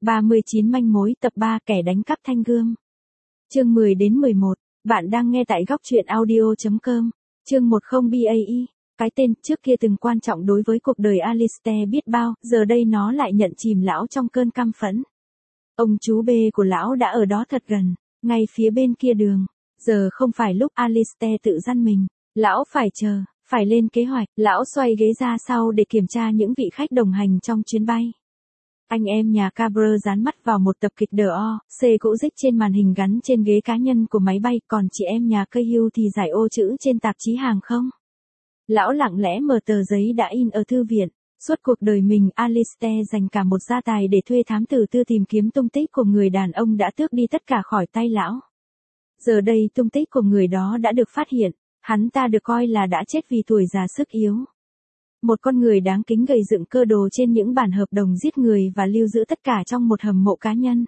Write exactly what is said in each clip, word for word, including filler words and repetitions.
ba mươi chín manh mối tập ba kẻ đánh cắp thanh gươm. Chương mười đến mười một. Bạn đang nghe tại góc truyện audio chấm com. Chương một không B A E. Cái tên trước kia từng quan trọng đối với cuộc đời Alistair biết bao, giờ đây nó lại nhận chìm lão trong cơn căm phẫn. Ông chú B của lão đã ở đó thật gần, ngay phía bên kia đường. Giờ không phải lúc Alistair tự dăn mình. Lão phải chờ, phải lên kế hoạch. Lão xoay ghế ra sau để kiểm tra những vị khách đồng hành trong chuyến bay. Anh em nhà Cabrer dán mắt vào một tập kịch The O, C cũ rích trên màn hình gắn trên ghế cá nhân của máy bay, còn chị em nhà Cahill thì giải ô chữ trên tạp chí hàng không. Lão lặng lẽ mở tờ giấy đã in ở thư viện. Suốt cuộc đời mình, Alistair dành cả một gia tài để thuê thám tử tư tìm kiếm tung tích của người đàn ông đã tước đi tất cả khỏi tay lão. Giờ đây tung tích của người đó đã được phát hiện, hắn ta được coi là đã chết vì tuổi già sức yếu. Một con người đáng kính gầy dựng cơ đồ trên những bản hợp đồng giết người và lưu giữ tất cả trong một hầm mộ cá nhân.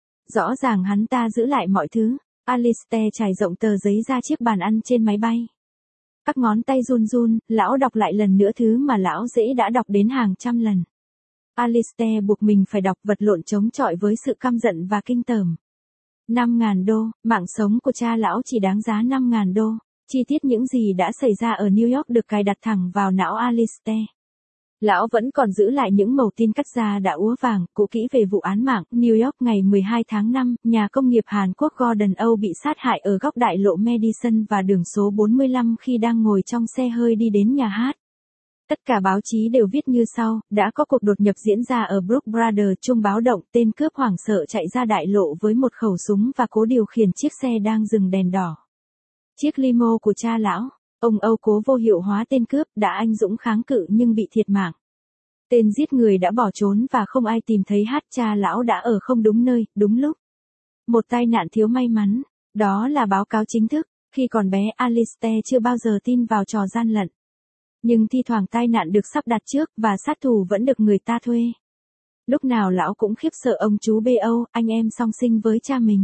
Rõ ràng hắn ta giữ lại mọi thứ. Alistair trải rộng tờ giấy ra chiếc bàn ăn trên máy bay. Các ngón tay run run, lão đọc lại lần nữa thứ mà lão dễ đã đọc đến hàng trăm lần. Alistair buộc mình phải đọc vật lộn chống chọi với sự căm giận và kinh tởm. năm ngàn đô, mạng sống của cha lão chỉ đáng giá năm ngàn đô. Chi tiết những gì đã xảy ra ở New York được cài đặt thẳng vào não Alistair. Lão vẫn còn giữ lại những mẩu tin cắt ra đã úa vàng, cũ kỹ về vụ án mạng. New York ngày mười hai tháng năm, nhà công nghiệp Hàn Quốc Gordon Oh bị sát hại ở góc đại lộ Madison và đường số bốn mươi lăm khi đang ngồi trong xe hơi đi đến nhà hát. Tất cả báo chí đều viết như sau: đã có cuộc đột nhập diễn ra ở Brook Brothers, chuông báo động, tên cướp hoảng sợ chạy ra đại lộ với một khẩu súng và cố điều khiển chiếc xe đang dừng đèn đỏ. Chiếc limo của cha lão, ông Âu cố vô hiệu hóa tên cướp, đã anh dũng kháng cự nhưng bị thiệt mạng. Tên giết người đã bỏ trốn và không ai tìm thấy hát, cha lão đã ở không đúng nơi, đúng lúc. Một tai nạn thiếu may mắn, đó là báo cáo chính thức. Khi còn bé, Alistair chưa bao giờ tin vào trò gian lận. Nhưng thi thoảng tai nạn được sắp đặt trước và sát thủ vẫn được người ta thuê. Lúc nào lão cũng khiếp sợ ông chú B O, anh em song sinh với cha mình.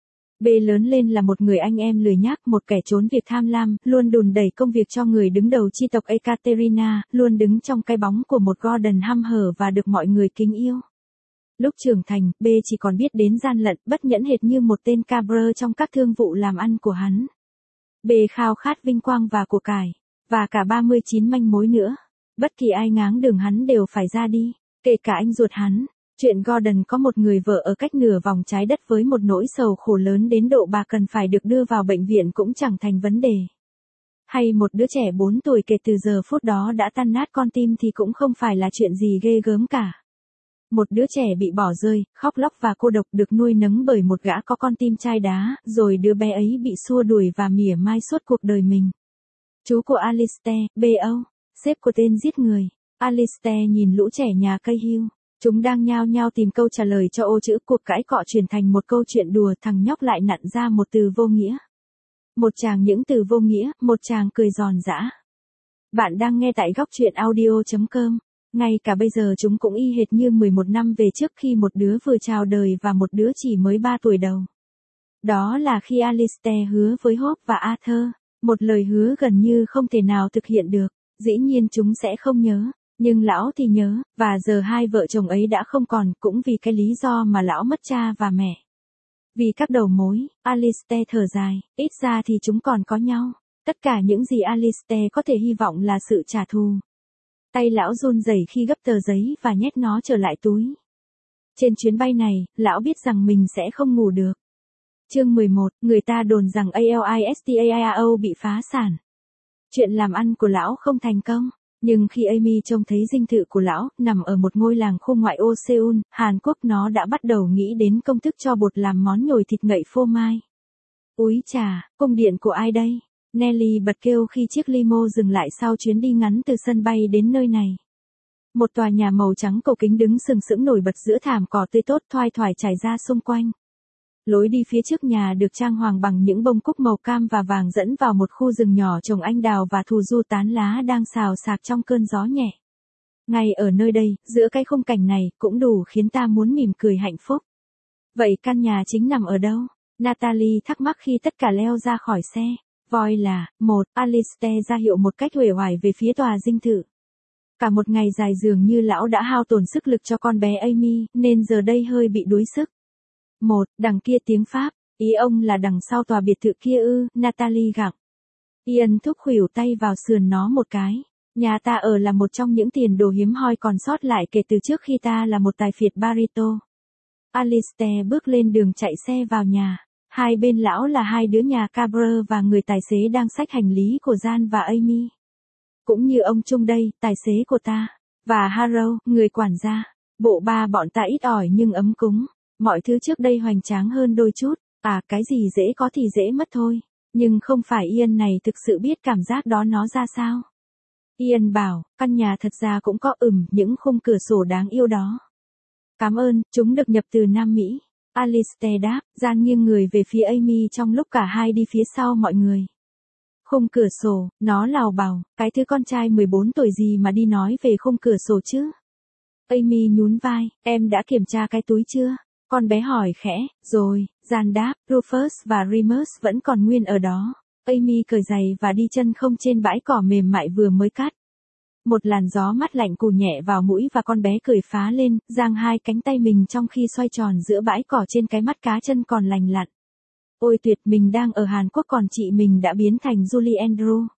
B lớn lên là một người anh em lười nhác, một kẻ trốn việc tham lam, luôn đùn đẩy công việc cho người đứng đầu chi tộc Ekaterina, luôn đứng trong cái bóng của một Gordon hăm hở và được mọi người kính yêu. Lúc trưởng thành, B chỉ còn biết đến gian lận, bất nhẫn hệt như một tên Cabrer trong các thương vụ làm ăn của hắn. B khao khát vinh quang và của cải, và cả ba mươi chín manh mối nữa. Bất kỳ ai ngáng đường hắn đều phải ra đi, kể cả anh ruột hắn. Chuyện Gordon có một người vợ ở cách nửa vòng trái đất với một nỗi sầu khổ lớn đến độ bà cần phải được đưa vào bệnh viện cũng chẳng thành vấn đề. Hay một đứa trẻ bốn tuổi kể từ giờ phút đó đã tan nát con tim thì cũng không phải là chuyện gì ghê gớm cả. Một đứa trẻ bị bỏ rơi, khóc lóc và cô độc được nuôi nấng bởi một gã có con tim chai đá, rồi đứa bé ấy bị xua đuổi và mỉa mai suốt cuộc đời mình. Chú của Alistair, B O, sếp của tên giết người. Alistair nhìn lũ trẻ nhà Cahill. Chúng đang nhao nhao tìm câu trả lời cho ô chữ, cuộc cãi cọ chuyển thành một câu chuyện đùa, thằng nhóc lại nặn ra một từ vô nghĩa. Một chàng những từ vô nghĩa, một chàng cười giòn giã. Bạn đang nghe tại góc truyện audio chấm com. Ngay cả bây giờ chúng cũng y hệt như mười một năm về trước khi một đứa vừa chào đời và một đứa chỉ mới ba tuổi đầu. Đó là khi Alistair hứa với Hope và Arthur, một lời hứa gần như không thể nào thực hiện được. Dĩ nhiên chúng sẽ không nhớ. Nhưng lão thì nhớ, và giờ hai vợ chồng ấy đã không còn, cũng vì cái lý do mà lão mất cha và mẹ. Vì các đầu mối, Alistair thở dài, ít ra thì chúng còn có nhau. Tất cả những gì Alistair có thể hy vọng là sự trả thù. Tay lão run rẩy khi gấp tờ giấy và nhét nó trở lại túi. Trên chuyến bay này, lão biết rằng mình sẽ không ngủ được. Chương mười một, người ta đồn rằng Alistair bị phá sản. Chuyện làm ăn của lão không thành công. Nhưng khi Amy trông thấy dinh thự của lão, nằm ở một ngôi làng khu ngoại ô Seoul, Hàn Quốc, nó đã bắt đầu nghĩ đến công thức cho bột làm món nhồi thịt ngậy phô mai. Úi chà, cung điện của ai đây? Nelly bật kêu khi chiếc limo dừng lại sau chuyến đi ngắn từ sân bay đến nơi này. Một tòa nhà màu trắng cổ kính đứng sừng sững nổi bật giữa thảm cỏ tươi tốt thoai thoải trải ra xung quanh. Lối đi phía trước nhà được trang hoàng bằng những bông cúc màu cam và vàng dẫn vào một khu rừng nhỏ trồng anh đào và thù du tán lá đang xào xạc trong cơn gió nhẹ. Ngay ở nơi đây, giữa cái khung cảnh này, cũng đủ khiến ta muốn mỉm cười hạnh phúc. Vậy căn nhà chính nằm ở đâu? Natalie thắc mắc khi tất cả leo ra khỏi xe. Voi là, một, Alistair ra hiệu một cách uể oải về phía tòa dinh thự. Cả một ngày dài dường như lão đã hao tổn sức lực cho con bé Amy, nên giờ đây hơi bị đuối sức. Một, đằng kia tiếng Pháp, ý ông là đằng sau tòa biệt thự kia ư, Natalie gặng. Ian thúc khuỷu tay vào sườn nó một cái. Nhà ta ở là một trong những tiền đồ hiếm hoi còn sót lại kể từ trước khi ta là một tài phiệt barito. Alistair bước lên đường chạy xe vào nhà. Hai bên lão là hai đứa nhà Cabre và người tài xế đang xách hành lý của Jan và Amy. Cũng như ông Trung đây, tài xế của ta. Và Harrow, người quản gia. Bộ ba bọn ta ít ỏi nhưng ấm cúng. Mọi thứ trước đây hoành tráng hơn đôi chút. À, cái gì dễ có thì dễ mất thôi. Nhưng không phải Ian này thực sự biết cảm giác đó nó ra sao. Ian bảo, căn nhà thật ra cũng có ừm những khung cửa sổ đáng yêu đó. Cảm ơn, chúng được nhập từ Nam Mỹ. Alistair đáp, Jan nghiêng người về phía Amy trong lúc cả hai đi phía sau mọi người. Khung cửa sổ, nó lào bảo, cái thứ con trai mười bốn tuổi gì mà đi nói về khung cửa sổ chứ? Amy nhún vai, em đã kiểm tra cái túi chưa? Con bé hỏi khẽ, rồi, Jan đáp, Rufus và Remus vẫn còn nguyên ở đó. Amy cởi giày và đi chân không trên bãi cỏ mềm mại vừa mới cắt. Một làn gió mát lạnh cù nhẹ vào mũi và con bé cười phá lên, giang hai cánh tay mình trong khi xoay tròn giữa bãi cỏ trên cái mắt cá chân còn lành lặn. Ôi tuyệt, mình đang ở Hàn Quốc còn chị mình đã biến thành Julie Andrew.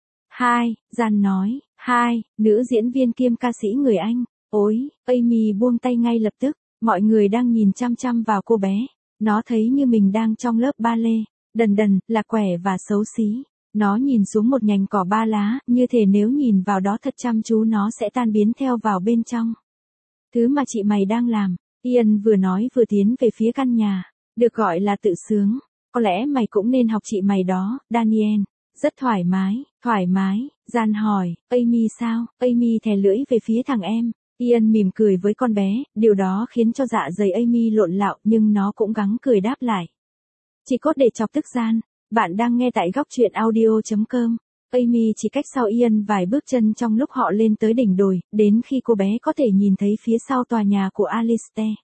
Hai, Jan nói, hai, nữ diễn viên kiêm ca sĩ người Anh. Ôi, Amy buông tay ngay lập tức, mọi người đang nhìn chăm chăm vào cô bé. Nó thấy như mình đang trong lớp ballet, đần đần, là quẻ và xấu xí. Nó nhìn xuống một nhành cỏ ba lá, như thể nếu nhìn vào đó thật chăm chú nó sẽ tan biến theo vào bên trong. Thứ mà chị mày đang làm, Ian vừa nói vừa tiến về phía căn nhà, được gọi là tự sướng. Có lẽ mày cũng nên học chị mày đó, Daniel. Rất thoải mái, thoải mái, Jan hỏi, Amy sao? Amy thè lưỡi về phía thằng em. Ian mỉm cười với con bé, điều đó khiến cho dạ dày Amy lộn lạo nhưng nó cũng gắng cười đáp lại. Chỉ cốt để chọc tức Jan. Bạn đang nghe tại góc truyện audio chấm com. Amy chỉ cách sau Ian vài bước chân trong lúc họ lên tới đỉnh đồi, đến khi cô bé có thể nhìn thấy phía sau tòa nhà của Alistair.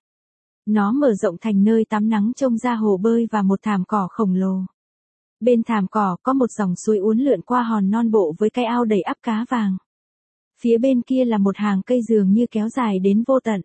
Nó mở rộng thành nơi tắm nắng trông ra hồ bơi và một thảm cỏ khổng lồ. Bên thảm cỏ có một dòng suối uốn lượn qua hòn non bộ với cái ao đầy ắp cá vàng. Phía bên kia là một hàng cây dường như kéo dài đến vô tận.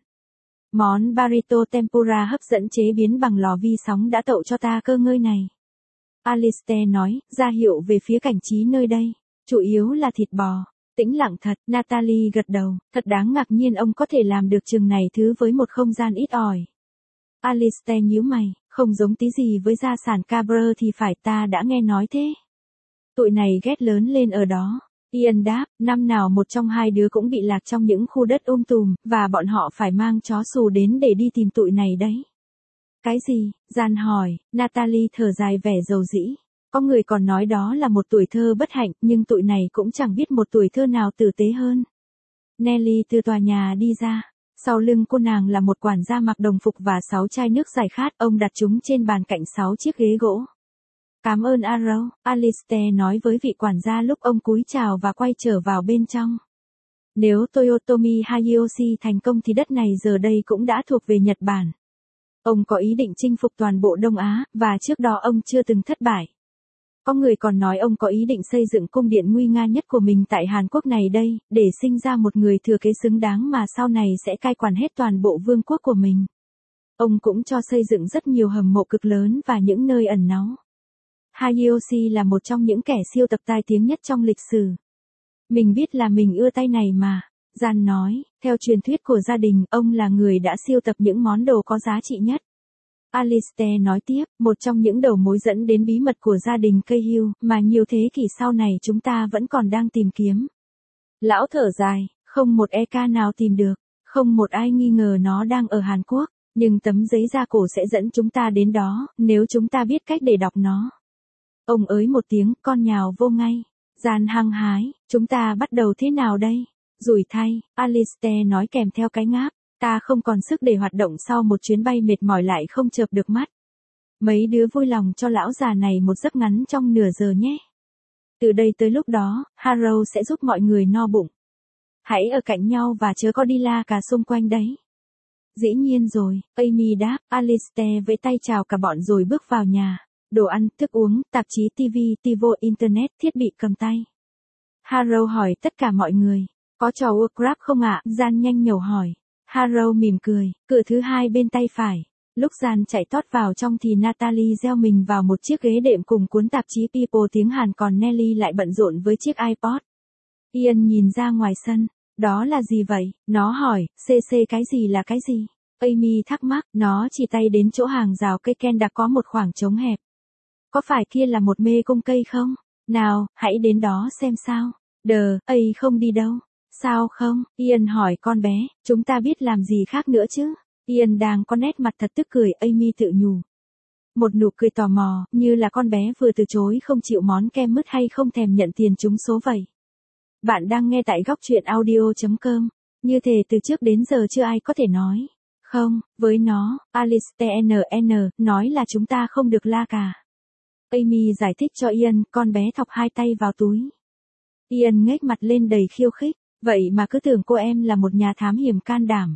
Món burrito tempura hấp dẫn chế biến bằng lò vi sóng đã tậu cho ta cơ ngơi này. Alistair nói, ra hiệu về phía cảnh trí nơi đây. Chủ yếu là thịt bò. Tĩnh lặng thật, Natalie gật đầu, thật đáng ngạc nhiên ông có thể làm được chừng này thứ với một không gian ít ỏi. Alistair nhíu mày, không giống tí gì với gia sản Cabre thì phải, ta đã nghe nói thế. Tụi này ghét lớn lên ở đó. Ian đáp, năm nào một trong hai đứa cũng bị lạc trong những khu đất um tùm, và bọn họ phải mang chó xù đến để đi tìm tụi này đấy. Cái gì? Jan hỏi, Natalie thở dài vẻ dầu dĩ. Có người còn nói đó là một tuổi thơ bất hạnh, nhưng tụi này cũng chẳng biết một tuổi thơ nào tử tế hơn. Nelly từ tòa nhà đi ra. Sau lưng cô nàng là một quản gia mặc đồng phục và sáu chai nước giải khát, ông đặt chúng trên bàn cạnh sáu chiếc ghế gỗ. Cảm ơn Arrow, Alistair nói với vị quản gia lúc ông cúi chào và quay trở vào bên trong. Nếu Toyotomi Hideyoshi thành công thì đất này giờ đây cũng đã thuộc về Nhật Bản. Ông có ý định chinh phục toàn bộ Đông Á, và trước đó ông chưa từng thất bại. Có người còn nói ông có ý định xây dựng cung điện nguy nga nhất của mình tại Hàn Quốc này đây, để sinh ra một người thừa kế xứng đáng mà sau này sẽ cai quản hết toàn bộ vương quốc của mình. Ông cũng cho xây dựng rất nhiều hầm mộ cực lớn và những nơi ẩn náu. Hideyoshi là một trong những kẻ siêu tập tai tiếng nhất trong lịch sử. Mình biết là mình ưa tay này mà, Jan nói, theo truyền thuyết của gia đình, ông là người đã siêu tập những món đồ có giá trị nhất. Alistair nói tiếp, một trong những đầu mối dẫn đến bí mật của gia đình Cahill, mà nhiều thế kỷ sau này chúng ta vẫn còn đang tìm kiếm. Lão thở dài, không một e ca nào tìm được, không một ai nghi ngờ nó đang ở Hàn Quốc, nhưng tấm giấy da cổ sẽ dẫn chúng ta đến đó, nếu chúng ta biết cách để đọc nó. Ông ới một tiếng, con nhào vô ngay. Jan hăng hái, chúng ta bắt đầu thế nào đây? Rủi thay, Alistair nói kèm theo cái ngáp. Ta không còn sức để hoạt động sau một chuyến bay mệt mỏi lại không chợp được mắt. Mấy đứa vui lòng cho lão già này một giấc ngắn trong nửa giờ nhé. Từ đây tới lúc đó, Harrow sẽ giúp mọi người no bụng. Hãy ở cạnh nhau và chớ có đi la cà xung quanh đấy. Dĩ nhiên rồi, Amy đáp, Alistair vẫy tay chào cả bọn rồi bước vào nhà. Đồ ăn, thức uống, tạp chí ti vi, tivo, internet, thiết bị cầm tay. Harrow hỏi tất cả mọi người. Có trò Warcraft không ạ? Gian nhanh nhẩu hỏi. Harrow mỉm cười, cửa thứ hai bên tay phải. Lúc Gian chạy tót vào trong thì Natalie gieo mình vào một chiếc ghế đệm cùng cuốn tạp chí People tiếng Hàn, còn Nelly lại bận rộn với chiếc iPod. Ian nhìn ra ngoài sân. Đó là gì vậy? Nó hỏi, cc cái gì là cái gì? Amy thắc mắc, nó chỉ tay đến chỗ hàng rào cây ken đã có một khoảng trống hẹp. Có phải kia là một mê cung cây không? Nào, hãy đến đó xem sao. Đờ, ấy không đi đâu. Sao không? Ian hỏi con bé, chúng ta biết làm gì khác nữa chứ? Ian đang có nét mặt thật tức cười, Amy tự nhủ. Một nụ cười tò mò, như là con bé vừa từ chối không chịu món kem mứt hay không thèm nhận tiền trúng số vậy. Bạn đang nghe tại góc truyện audio.com. Như thể từ trước đến giờ chưa ai có thể nói. Không, với nó, Alice en en, nói là chúng ta không được la cà. Amy giải thích cho Ian, con bé thọc hai tay vào túi. Ian ngếch mặt lên đầy khiêu khích, vậy mà cứ tưởng cô em là một nhà thám hiểm can đảm.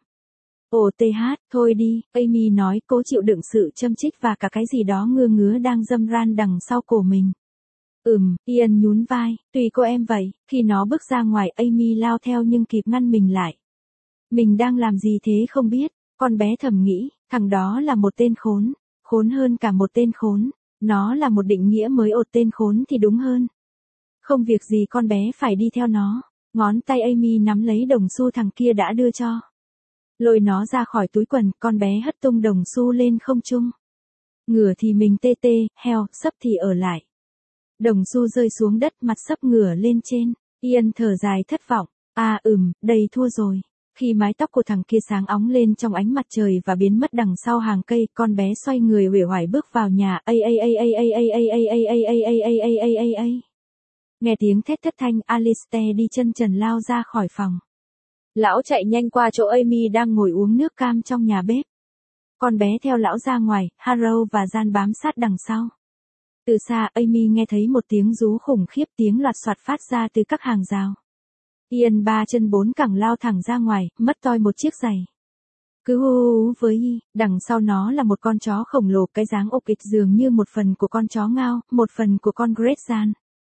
Ồ tê hát, thôi đi, Amy nói, cố chịu đựng sự châm chích và cả cái gì đó ngưa ngứa đang dâm ran đằng sau cổ mình. Ừm, Ian nhún vai, tùy cô em vậy. Khi nó bước ra ngoài, Amy lao theo nhưng kịp ngăn mình lại. Mình đang làm gì thế không biết, con bé thầm nghĩ, thằng đó là một tên khốn, khốn hơn cả một tên khốn. Nó là một định nghĩa mới, ột tên khốn thì đúng hơn. Không việc gì con bé phải đi theo nó. Ngón tay Amy nắm lấy đồng xu thằng kia đã đưa cho. Lôi nó ra khỏi túi quần, con bé hất tung đồng xu lên không trung. Ngửa thì mình tê tê, heo, sấp thì ở lại. Đồng xu rơi xuống đất, mặt sấp ngửa lên trên. Ian thở dài thất vọng. À ừm, đây thua rồi. Khi mái tóc của thằng kia sáng óng lên trong ánh mặt trời và biến mất đằng sau hàng cây, con bé xoay người uể oải bước vào nhà. A a a a a a a a a a a a a a a a. Nghe tiếng thét thất thanh, Alice đi chân trần lao ra khỏi phòng. Lão chạy nhanh qua chỗ Amy đang ngồi uống nước cam trong nhà bếp. Con bé theo lão ra ngoài, Harrow và Gian bám sát đằng sau. Từ xa, Amy nghe thấy một tiếng rú khủng khiếp, tiếng loạt soạt phát ra từ các hàng rào. Ian ba chân bốn cẳng lao thẳng ra ngoài, mất toi một chiếc giày. Cứ hú hú với y, đằng sau nó là một con chó khổng lồ, cái dáng ộp ịch dường như một phần của con chó ngao, một phần của con Great Dane.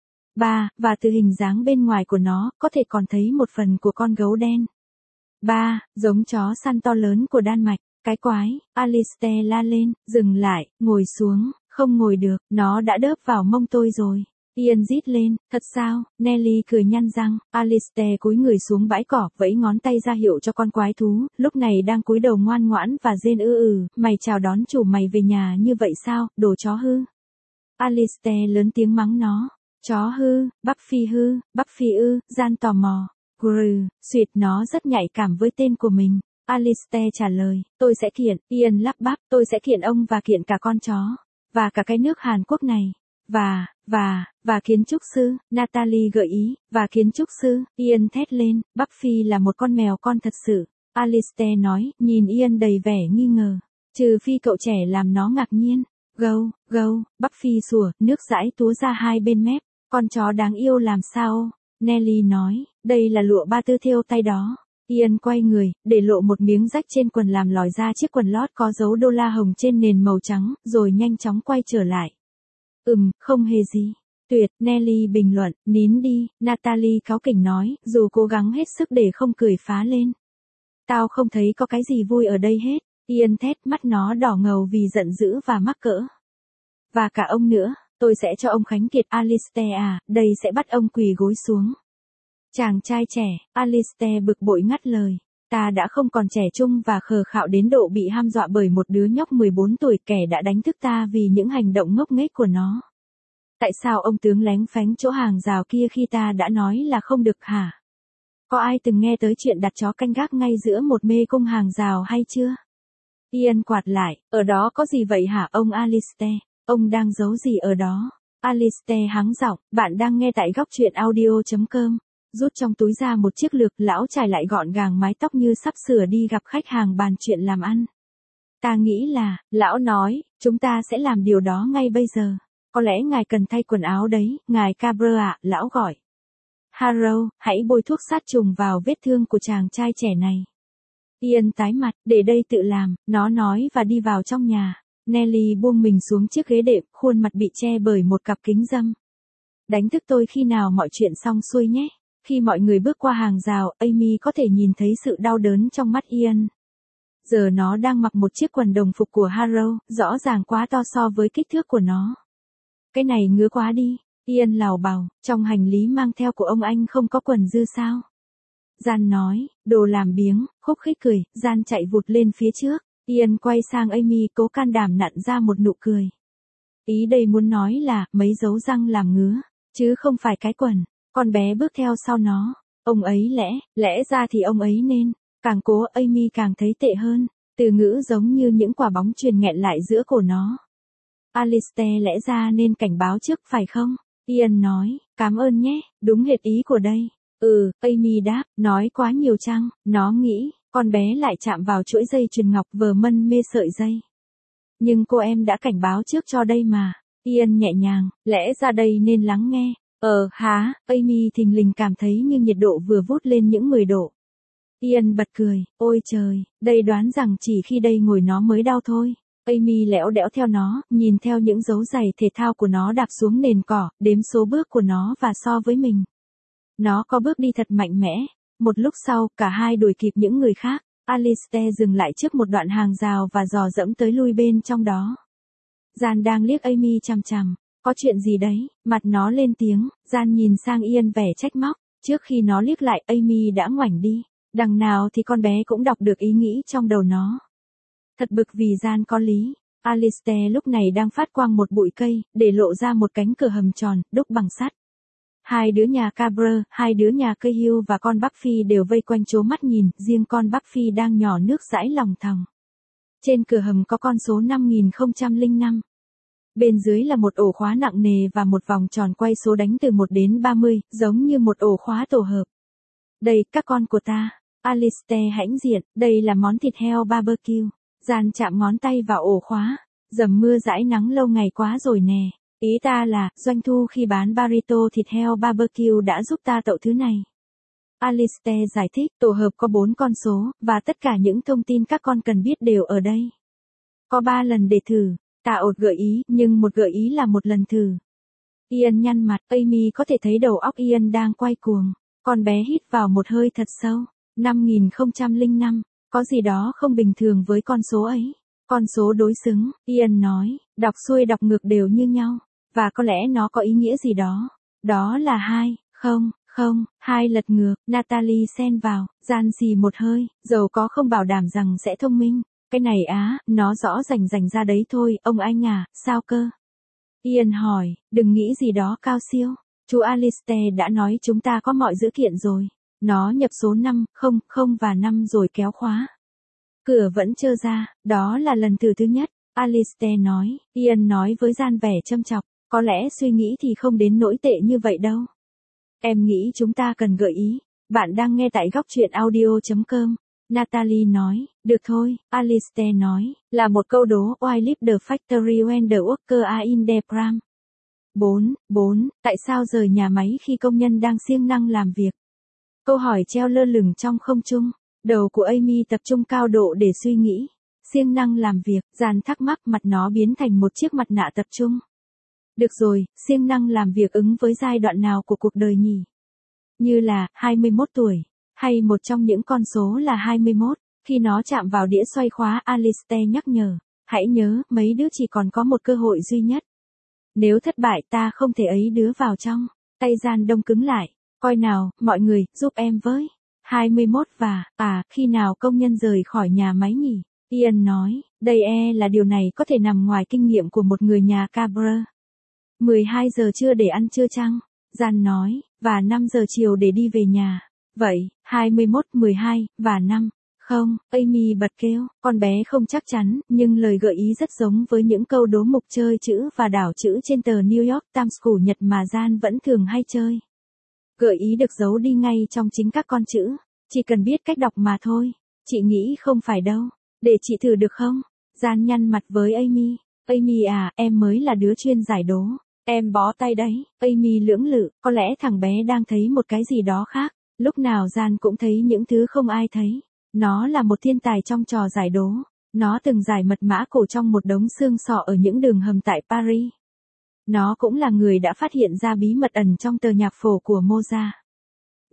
Ba, và từ hình dáng bên ngoài của nó, có thể còn thấy một phần của con gấu đen. Ba, giống chó săn to lớn của Đan Mạch. Cái quái, Alice la lên, dừng lại, ngồi xuống, không ngồi được, nó đã đớp vào mông tôi rồi. Ian rít lên, thật sao? Nelly cười nhăn răng, Alice cúi người xuống bãi cỏ, vẫy ngón tay ra hiệu cho con quái thú, lúc này đang cúi đầu ngoan ngoãn và rên ư ừ, mày chào đón chủ mày về nhà như vậy sao, đồ chó hư. Alice lớn tiếng mắng nó, chó hư, Buffy hư, Buffy ư, Gian tò mò. Grừ, suyệt, nó rất nhạy cảm với tên của mình. Alice trả lời, tôi sẽ kiện, Ian lắp bắp, tôi sẽ kiện ông và kiện cả con chó, và cả cái nước Hàn Quốc này. Và, và, và kiến trúc sư, Natalie gợi ý, và kiến trúc sư, Ian thét lên, Buffy là một con mèo con thật sự. Alice nói, nhìn Ian đầy vẻ nghi ngờ. Trừ phi cậu trẻ làm nó ngạc nhiên. Gâu, gâu, Buffy sủa, nước dãi túa ra hai bên mép. Con chó đáng yêu làm sao? Nelly nói, đây là lụa ba tư thêu tay đó. Ian quay người, để lộ một miếng rách trên quần làm lòi ra chiếc quần lót có dấu đô la hồng trên nền màu trắng, rồi nhanh chóng quay trở lại. Ừm, không hề gì. Tuyệt, Nelly bình luận, nín đi, Natalie cáu kỉnh nói, dù cố gắng hết sức để không cười phá lên. Tao không thấy có cái gì vui ở đây hết. Ian thét, mắt nó đỏ ngầu vì giận dữ và mắc cỡ. Và cả ông nữa, tôi sẽ cho ông khánh kiệt. Alice à, đây sẽ bắt ông quỳ gối xuống. Chàng trai trẻ, Alice bực bội ngắt lời. Ta đã không còn trẻ trung và khờ khạo đến độ bị ham dọa bởi một đứa nhóc mười bốn tuổi, kẻ đã đánh thức ta vì những hành động ngốc nghếch của nó. Tại sao ông tướng lén phánh chỗ hàng rào kia khi ta đã nói là không được hả? Có ai từng nghe tới chuyện đặt chó canh gác ngay giữa một mê cung hàng rào hay chưa? Ian quạt lại, ở đó có gì vậy hả ông Alice? Ông đang giấu gì ở đó? Alice hắng giọng, bạn đang nghe tại góc truyện audio.com. Rút trong túi ra một chiếc lược, lão trải lại gọn gàng mái tóc như sắp sửa đi gặp khách hàng bàn chuyện làm ăn. Ta nghĩ là, lão nói, chúng ta sẽ làm điều đó ngay bây giờ. Có lẽ ngài cần thay quần áo đấy, ngài Cabra ạ, lão gọi. Harrow, hãy bôi thuốc sát trùng vào vết thương của chàng trai trẻ này. Ian tái mặt, để đây tự làm, nó nói và đi vào trong nhà. Nelly buông mình xuống chiếc ghế đệm, khuôn mặt bị che bởi một cặp kính râm. Đánh thức tôi khi nào mọi chuyện xong xuôi nhé. Khi mọi người bước qua hàng rào, Amy có thể nhìn thấy sự đau đớn trong mắt Ian. Giờ nó đang mặc một chiếc quần đồng phục của Harrow, rõ ràng quá to so với kích thước của nó. Cái này ngứa quá đi, Ian lảo bảo, trong hành lý mang theo của ông anh không có quần dư sao? Jan nói, đồ làm biếng, khúc khích cười, Jan chạy vụt lên phía trước, Ian quay sang Amy cố can đảm nặn ra một nụ cười. Ý đây muốn nói là, mấy dấu răng làm ngứa, chứ không phải cái quần, con bé bước theo sau nó, ông ấy lẽ, lẽ ra thì ông ấy nên, càng cố Amy càng thấy tệ hơn, từ ngữ giống như những quả bóng chuyền nghẹn lại giữa cổ nó. Alistair lẽ ra nên cảnh báo trước phải không? Ian nói, cảm ơn nhé, đúng hệt ý của đây. Ừ, Amy đáp, nói quá nhiều chăng, nó nghĩ, con bé lại chạm vào chuỗi dây chuyền ngọc vờ mân mê sợi dây. Nhưng cô em đã cảnh báo trước cho đây mà. Ian nhẹ nhàng, lẽ ra đây nên lắng nghe. Ờ, há, Amy thình lình cảm thấy như nhiệt độ vừa vút lên những mười độ. Ian bật cười, ôi trời, đây đoán rằng chỉ khi đây ngồi nó mới đau thôi. Amy lẽo đẽo theo nó, nhìn theo những dấu giày thể thao của nó đạp xuống nền cỏ, đếm số bước của nó và so với mình. Nó có bước đi thật mạnh mẽ. Một lúc sau, cả hai đuổi kịp những người khác. Alistair dừng lại trước một đoạn hàng rào và dò dẫm tới lui bên trong đó. Jan đang liếc Amy chằm chằm. Có chuyện gì đấy? Mặt nó lên tiếng. Jan nhìn sang Ian vẻ trách móc. Trước khi nó liếc lại, Amy đã ngoảnh đi. Đằng nào thì con bé cũng đọc được ý nghĩ trong đầu nó. Thật bực vì Jan có lý. Alistair lúc này đang phát quang một bụi cây, để lộ ra một cánh cửa hầm tròn, đúc bằng sắt. Hai đứa nhà Cabra, hai đứa nhà Cahill và con Buffy đều vây quanh trố mắt nhìn, riêng con Buffy đang nhỏ nước dãi lòng thòng. Trên cửa hầm có con số năm nghìn không trăm lẻ năm. Bên dưới là một ổ khóa nặng nề và một vòng tròn quay số đánh từ một đến ba mươi, giống như một ổ khóa tổ hợp. Đây, các con của ta. Alistair hãnh diện, đây là món thịt heo barbecue. Jan chạm ngón tay vào ổ khóa. Dầm mưa dãi nắng lâu ngày quá rồi nè. Ý ta là, doanh thu khi bán burrito thịt heo barbecue đã giúp ta tậu thứ này. Alistair giải thích, tổ hợp có bốn con số, và tất cả những thông tin các con cần biết đều ở đây. Có ba lần để thử, ta ột gợi ý, nhưng một gợi ý là một lần thử. Ian nhăn mặt, Amy có thể thấy đầu óc Ian đang quay cuồng. Con bé hít vào một hơi thật sâu. năm nghìn không trăm lẻ năm, có gì đó không bình thường với con số ấy. Con số đối xứng, Ian nói, đọc xuôi đọc ngược đều như nhau. Và có lẽ nó có ý nghĩa gì đó. Đó là hai, không, không, hai lật ngược, Natalie xen vào, Jan xì một hơi, dầu có không bảo đảm rằng sẽ thông minh. Cái này á, nó rõ rành rành ra đấy thôi, ông anh à, sao cơ? Ian hỏi, đừng nghĩ gì đó cao siêu. Chú Alistair đã nói chúng ta có mọi dữ kiện rồi. Nó nhập số năm, không, không và năm rồi kéo khóa. Cửa vẫn trơ ra, đó là lần thử thứ nhất. Alistair nói, Ian nói với Jan vẻ châm chọc. Có lẽ suy nghĩ thì không đến nỗi tệ như vậy đâu. Em nghĩ chúng ta cần gợi ý. Bạn đang nghe tại góc truyện audio chấm com. Natalie nói, được thôi, Alistair nói, là một câu đố. Why leave the factory when the workers are in the prime? bốn. bốn. Tại sao rời nhà máy khi công nhân đang siêng năng làm việc? Câu hỏi treo lơ lửng trong không trung. Đầu của Amy tập trung cao độ để suy nghĩ. Siêng năng làm việc, Jan thắc mắc, mặt nó biến thành một chiếc mặt nạ tập trung. Được rồi, siêng năng làm việc ứng với giai đoạn nào của cuộc đời nhỉ? Như là, hai mươi mốt tuổi, hay một trong những con số là hai mươi mốt, khi nó chạm vào đĩa xoay khóa. Alistair nhắc nhở, hãy nhớ, mấy đứa chỉ còn có một cơ hội duy nhất. Nếu thất bại ta không thể ấy đứa vào trong. Tay Jan đông cứng lại, coi nào, mọi người, giúp em với. hai mươi mốt và, à, khi nào công nhân rời khỏi nhà máy nhỉ? Ian nói, đây e là điều này có thể nằm ngoài kinh nghiệm của một người nhà Cabra. mười hai giờ trưa để ăn trưa chăng? Jan nói, và năm giờ chiều để đi về nhà. Vậy, hai mươi mốt, mười hai, và năm. Không, Amy bật kêu, con bé không chắc chắn, nhưng lời gợi ý rất giống với những câu đố mục chơi chữ và đảo chữ trên tờ New York Times củ nhật mà Jan vẫn thường hay chơi. Gợi ý được giấu đi ngay trong chính các con chữ, chỉ cần biết cách đọc mà thôi. Chị nghĩ không phải đâu, để chị thử được không? Jan nhăn mặt với Amy. Amy à, em mới là đứa chuyên giải đố. Em bó tay đấy. Amy lưỡng lự, có lẽ thằng bé đang thấy một cái gì đó khác. Lúc nào Jan cũng thấy những thứ không ai thấy. Nó là một thiên tài trong trò giải đố. Nó từng giải mật mã cổ trong một đống xương sọ ở những đường hầm tại Paris. Nó cũng là người đã phát hiện ra bí mật ẩn trong tờ nhạc phổ của Mozart.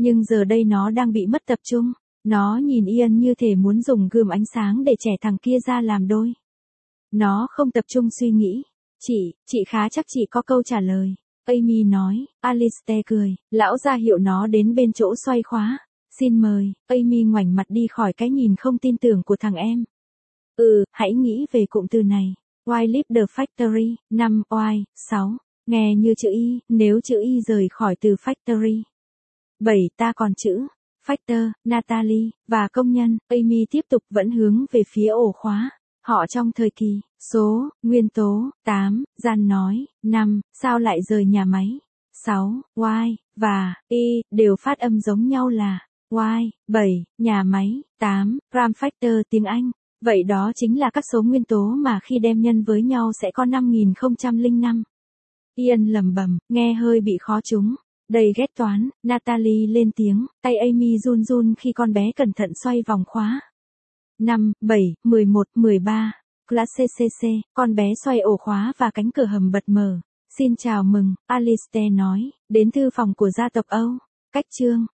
Nhưng giờ đây nó đang bị mất tập trung. Nó nhìn Ian như thể muốn dùng gươm ánh sáng để chẻ thằng kia ra làm đôi. Nó không tập trung suy nghĩ. Chị, chị khá chắc chị có câu trả lời. Amy nói. Alistair cười, lão ra hiệu nó đến bên chỗ xoay khóa. Xin mời. Amy ngoảnh mặt đi khỏi cái nhìn không tin tưởng của thằng em. Ừ, hãy nghĩ về cụm từ này. Why leave the factory? năm. Why. sáu. Nghe như chữ Y, nếu chữ Y rời khỏi từ factory. bảy. Ta còn chữ factor, Natalie, và công nhân. Amy tiếp tục vẫn hướng về phía ổ khóa. Họ trong thời kỳ, số, nguyên tố. tám. Gian nói. năm. Sao lại rời nhà máy? sáu. Y, và, Y, đều phát âm giống nhau là Y. bảy. Nhà máy. tám. Gram factor tiếng Anh. Vậy đó chính là các số nguyên tố mà khi đem nhân với nhau sẽ có năm nghìn không trăm lẻ năm. Ian lẩm bẩm, nghe hơi bị khó trúng. Đầy ghét toán, Natalie lên tiếng, tay Amy run run khi con bé cẩn thận xoay vòng khóa. năm, bảy, mười một, mười ba. Class xê xê xê, con bé xoay ổ khóa và cánh cửa hầm bật mở. Xin chào mừng, Alistair nói, đến thư phòng của gia tộc Âu. Cách chương.